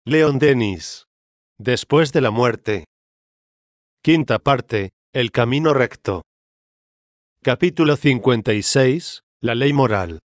Leon Denis. Después de la muerte. Quinta parte, el camino recto. Capítulo 56, la ley moral.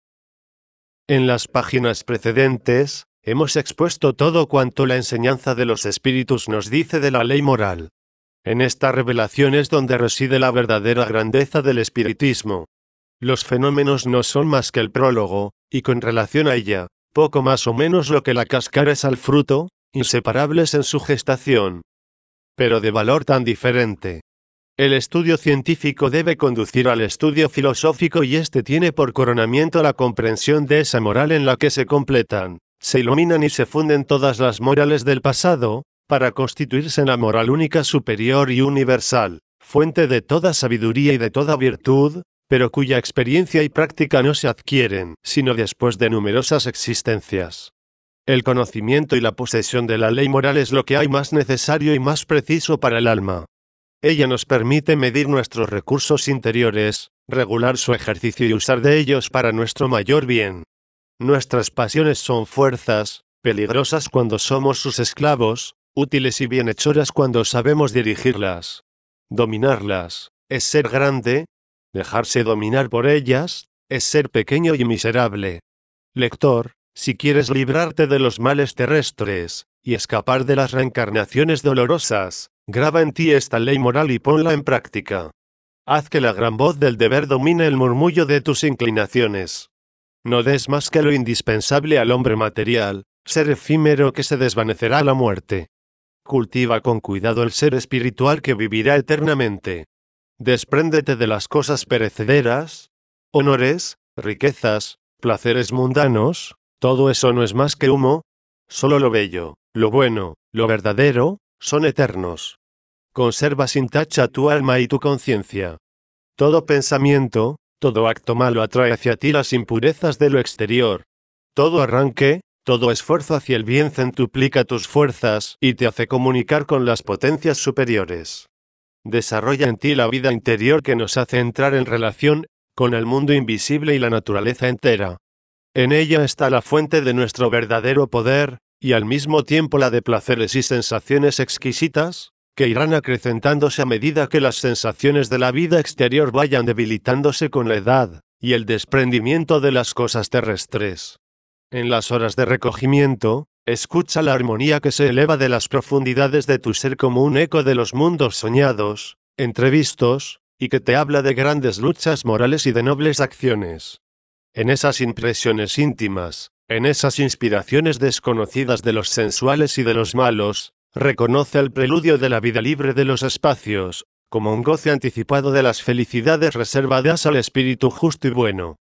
En las páginas precedentes, hemos expuesto todo cuanto la enseñanza de los espíritus nos dice de la ley moral. En esta revelación es donde reside la verdadera grandeza del espiritismo. Los fenómenos no son más que el prólogo, y con relación a ella, poco más o menos lo que la cáscara es al fruto, inseparables en su gestación. Pero de valor tan diferente. El estudio científico debe conducir al estudio filosófico y este tiene por coronamiento la comprensión de esa moral en la que se completan, se iluminan y se funden todas las morales del pasado, para constituirse en la moral única superior y universal, fuente de toda sabiduría y de toda virtud, pero cuya experiencia y práctica no se adquieren, sino después de numerosas existencias. El conocimiento y la posesión de la ley moral es lo que hay más necesario y más preciso para el alma. Ella nos permite medir nuestros recursos interiores, regular su ejercicio y usar de ellos para nuestro mayor bien. Nuestras pasiones son fuerzas, peligrosas cuando somos sus esclavos, útiles y bienhechoras cuando sabemos dirigirlas. Dominarlas, es ser grande. Dejarse dominar por ellas, es ser pequeño y miserable. Lector, si quieres librarte de los males terrestres, y escapar de las reencarnaciones dolorosas, graba en ti esta ley moral y ponla en práctica. Haz que la gran voz del deber domine el murmullo de tus inclinaciones. No des más que lo indispensable al hombre material, ser efímero que se desvanecerá a la muerte. Cultiva con cuidado el ser espiritual que vivirá eternamente. Despréndete de las cosas perecederas, honores, riquezas, placeres mundanos, todo eso no es más que humo. Solo lo bello, lo bueno, lo verdadero, son eternos. Conserva sin tacha tu alma y tu conciencia. Todo pensamiento, todo acto malo atrae hacia ti las impurezas de lo exterior. Todo arranque, todo esfuerzo hacia el bien centuplica tus fuerzas y te hace comunicar con las potencias superiores. Desarrolla en ti la vida interior que nos hace entrar en relación con el mundo invisible y la naturaleza entera. En ella está la fuente de nuestro verdadero poder, y al mismo tiempo la de placeres y sensaciones exquisitas, que irán acrecentándose a medida que las sensaciones de la vida exterior vayan debilitándose con la edad, y el desprendimiento de las cosas terrestres. En las horas de recogimiento, escucha la armonía que se eleva de las profundidades de tu ser como un eco de los mundos soñados, entrevistos, y que te habla de grandes luchas morales y de nobles acciones. En esas impresiones íntimas, en esas inspiraciones desconocidas de los sensuales y de los malos, reconoce el preludio de la vida libre de los espacios, como un goce anticipado de las felicidades reservadas al espíritu justo y bueno.